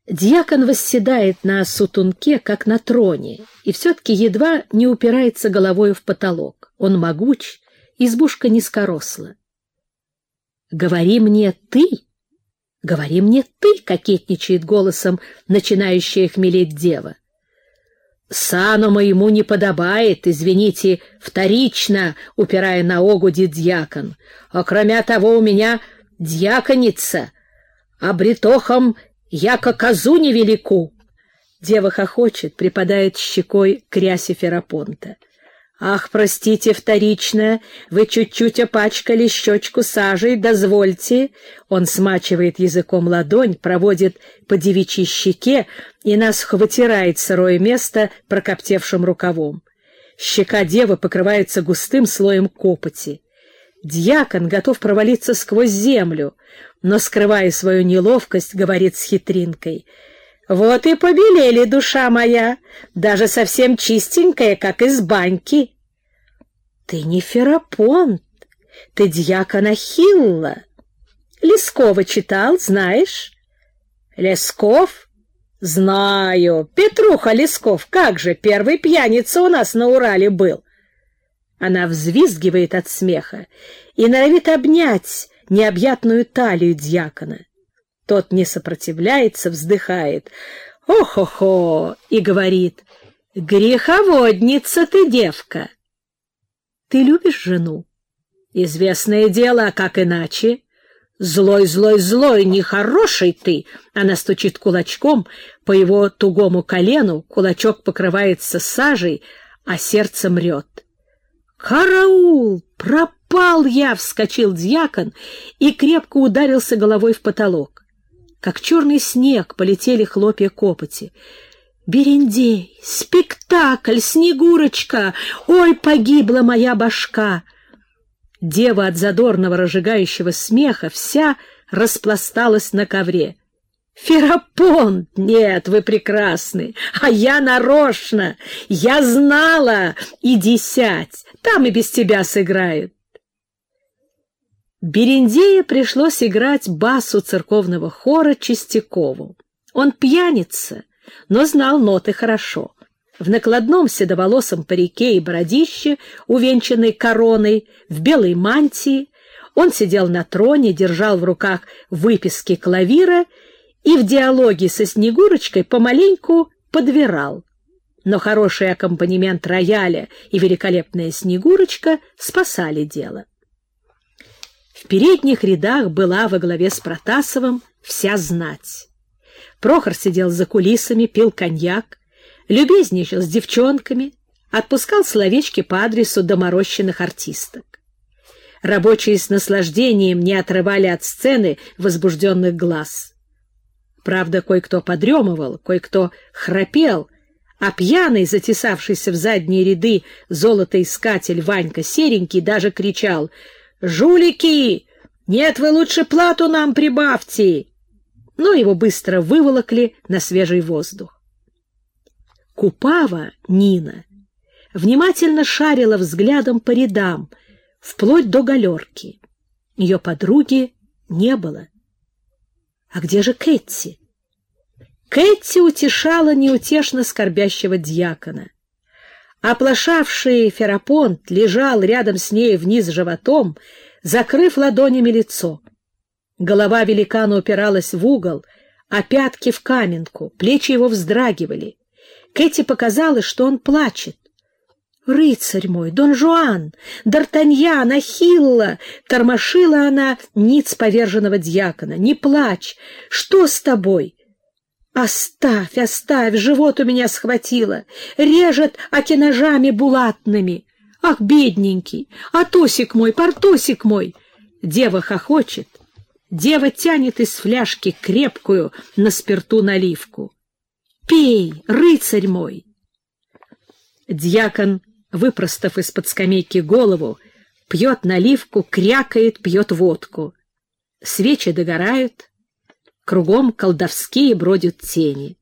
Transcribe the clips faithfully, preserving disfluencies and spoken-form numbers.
Дьякон восседает на сутунке, как на троне, и все-таки едва не упирается головою в потолок. Он могуч, избушка низкоросла. «Говори мне ты, говори мне ты», — кокетничает голосом начинающая хмелеть дева. «Сану моему не подобает, извините, вторично», — упирая на огуди дьякон. «А кроме того у меня дьяконица, а бритохом яко козу невелику». Дева хохочет, припадает щекой к рясе Ферапонта. «Ах, простите, вторично, вы чуть-чуть опачкали щечку сажей, дозвольте». Он смачивает языком ладонь, проводит по девичьей щеке и насухо вытирает сырое место прокоптевшим рукавом. Щека девы покрывается густым слоем копоти. Дьякон готов провалиться сквозь землю, но, скрывая свою неловкость, говорит с хитринкой: «Вот и побелели, душа моя, даже совсем чистенькая, как из баньки». «Ты не Ферапонт, ты дьякон Ахилла. Лескова читал, знаешь?» «Лесков? Знаю. Петруха Лесков, как же, первый пьяница у нас на Урале был». Она взвизгивает от смеха и норовит обнять необъятную талию дьякона. Тот не сопротивляется, вздыхает «О-хо-хо!» и говорит: «Греховодница ты, девка!» «Ты любишь жену?» «Известное дело, а как иначе?» «Злой, злой, злой, нехороший ты!» Она стучит кулачком по его тугому колену, кулачок покрывается сажей, а сердце мрет. «Караул! Пропал я!» — вскочил дьякон и крепко ударился головой в потолок. Как черный снег полетели хлопья копоти. «Берендей! Спектакль! Снегурочка! Ой, погибла моя башка!» Дева от задорного разжигающего смеха вся распласталась на ковре. «Ферапонт! Нет, вы прекрасны! А я нарочно! Я знала! Иди сядь! Там и без тебя сыграют!» Берендея пришлось играть басу церковного хора Чистякову. Он пьяница, но знал ноты хорошо. В накладном седоволосом парике и бородище, увенчанной короной, в белой мантии, он сидел на троне, держал в руках выписки клавира и в диалоге со Снегурочкой помаленьку подвирал. Но хороший аккомпанемент рояля и великолепная Снегурочка спасали дело. В передних рядах была во главе с Протасовым вся знать. Прохор сидел за кулисами, пил коньяк, любезничал с девчонками, отпускал словечки по адресу доморощенных артисток. Рабочие с наслаждением не отрывали от сцены возбужденных глаз. Правда, кое-кто подремывал, кое-кто храпел, а пьяный, затесавшийся в задние ряды золотоискатель Ванька Серенький даже кричал: «Жулики! Нет, вы лучше плату нам прибавьте!» Но его быстро выволокли на свежий воздух. Купава Нина внимательно шарила взглядом по рядам, вплоть до галерки. Ее подруги не было. А где же Кэтти? Кэтти утешала неутешно скорбящего дьякона. Оплошавший Ферапонт лежал рядом с ней вниз животом, закрыв ладонями лицо. Голова великана упиралась в угол, а пятки в каменку, плечи его вздрагивали. Кэти показалось, что он плачет. «Рыцарь мой, Дон Жуан, Д'Артаньян, Ахилла!» — тормошила она ниц поверженного дьякона. «Не плачь! Что с тобой?» «Оставь, оставь, живот у меня схватило, режет аки-ножами булатными. Ах, бедненький, Атосик мой, Портосик мой!» Дева хохочет. Дева тянет из фляжки крепкую на спирту наливку. «Пей, рыцарь мой!» Дьякон, выпростав из-под скамейки голову, пьет наливку, крякает, пьет водку. Свечи догорают, кругом колдовские бродят тени.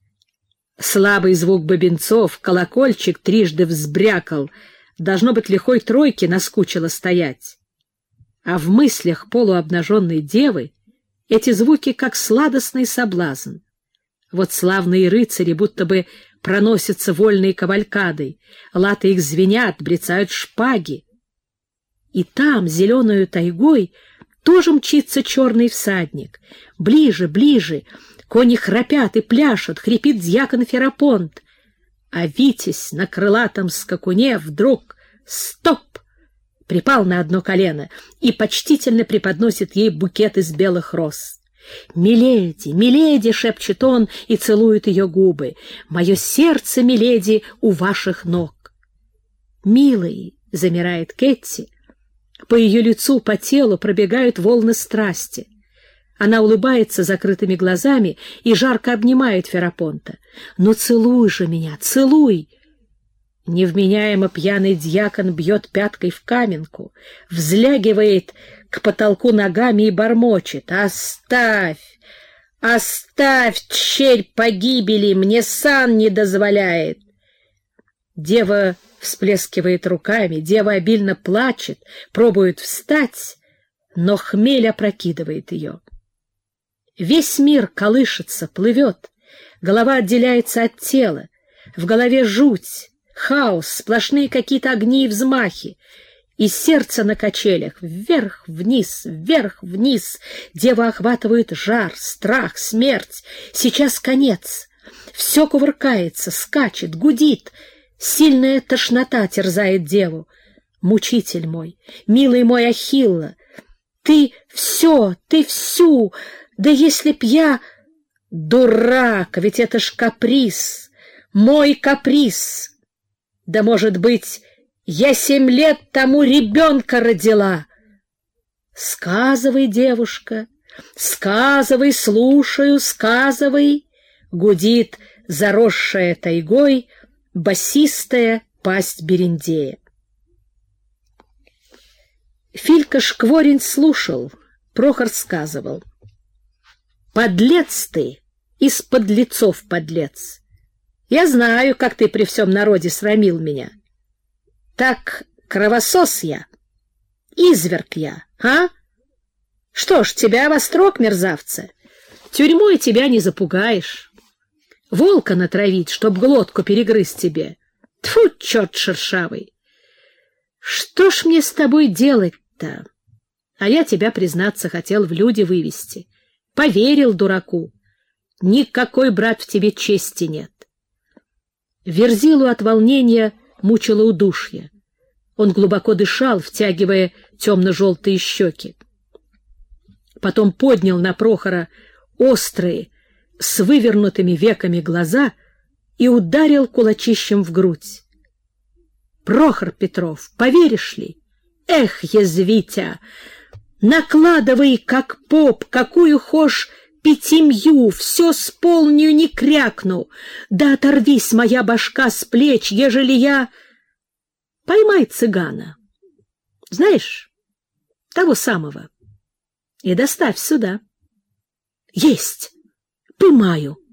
Слабый звук бубенцов, колокольчик трижды взбрякал, должно быть, лихой тройке наскучило стоять. А в мыслях полуобнаженной девы эти звуки как сладостный соблазн. Вот славные рыцари будто бы проносятся вольной кавалькадой, латы их звенят, брецают шпаги. И там, зеленою тайгой, тоже мчится черный всадник. Ближе, ближе, кони храпят и пляшут, хрипит дьякон Ферапонт. А Витязь на крылатом скакуне вдруг «Стоп!» припал на одно колено и почтительно преподносит ей букет из белых роз. «Миледи, миледи!» — шепчет он и целует ее губы. «Мое сердце, миледи, у ваших ног!» «Милый!» — замирает Кэтти. По ее лицу, по телу пробегают волны страсти. Она улыбается закрытыми глазами и жарко обнимает Ферапонта. «Ну целуй же меня, целуй!» Невменяемо пьяный дьякон бьет пяткой в каменку, взлягивает к потолку ногами и бормочет: «Оставь! Оставь, черь погибели! Мне сан не дозволяет!» Дева всплескивает руками, дева обильно плачет, пробует встать, но хмель опрокидывает ее. Весь мир колышется, плывет, голова отделяется от тела, в голове жуть, хаос, сплошные какие-то огни и взмахи, и сердце на качелях, вверх-вниз, вверх-вниз. Дева охватывает жар, страх, смерть. Сейчас конец. Все кувыркается, скачет, гудит. Сильная тошнота терзает деву. Мучитель мой, милый мой Ахилла, ты все, ты всю, да если б я... Дурак, ведь это ж каприз, мой каприз. Да, может быть, я семь лет тому ребенка родила. Сказывай, девушка, сказывай, слушаю, сказывай, гудит заросшая тайгой басистая пасть Берендея. Филька Шкворень слушал, Прохор сказывал: «Подлец ты, из подлецов подлец. Я знаю, как ты при всем народе срамил меня. Так кровосос я, изверг я, а? Что ж, тебя во строк, мерзавца, тюрьмой тебя не запугаешь. Волка натравить, чтоб глотку перегрыз тебе. Тьфу, черт шершавый! Что ж мне с тобой делать-то? А я тебя, признаться, хотел в люди вывести. Поверил дураку. Никакой, брат, в тебе чести нет». Верзилу от волнения мучило удушье. Он глубоко дышал, втягивая темно-желтые щеки. Потом поднял на Прохора острые, с вывернутыми веками глаза и ударил кулачищем в грудь. «Прохор Петров, поверишь ли? Эх, язвитя! Накладывай, как поп, какую хошь пятимью, все с полнью не крякну, да оторвись моя башка с плеч, ежели я... Поймай цыгана, знаешь, того самого, и доставь сюда». «Есть! Поймаю!»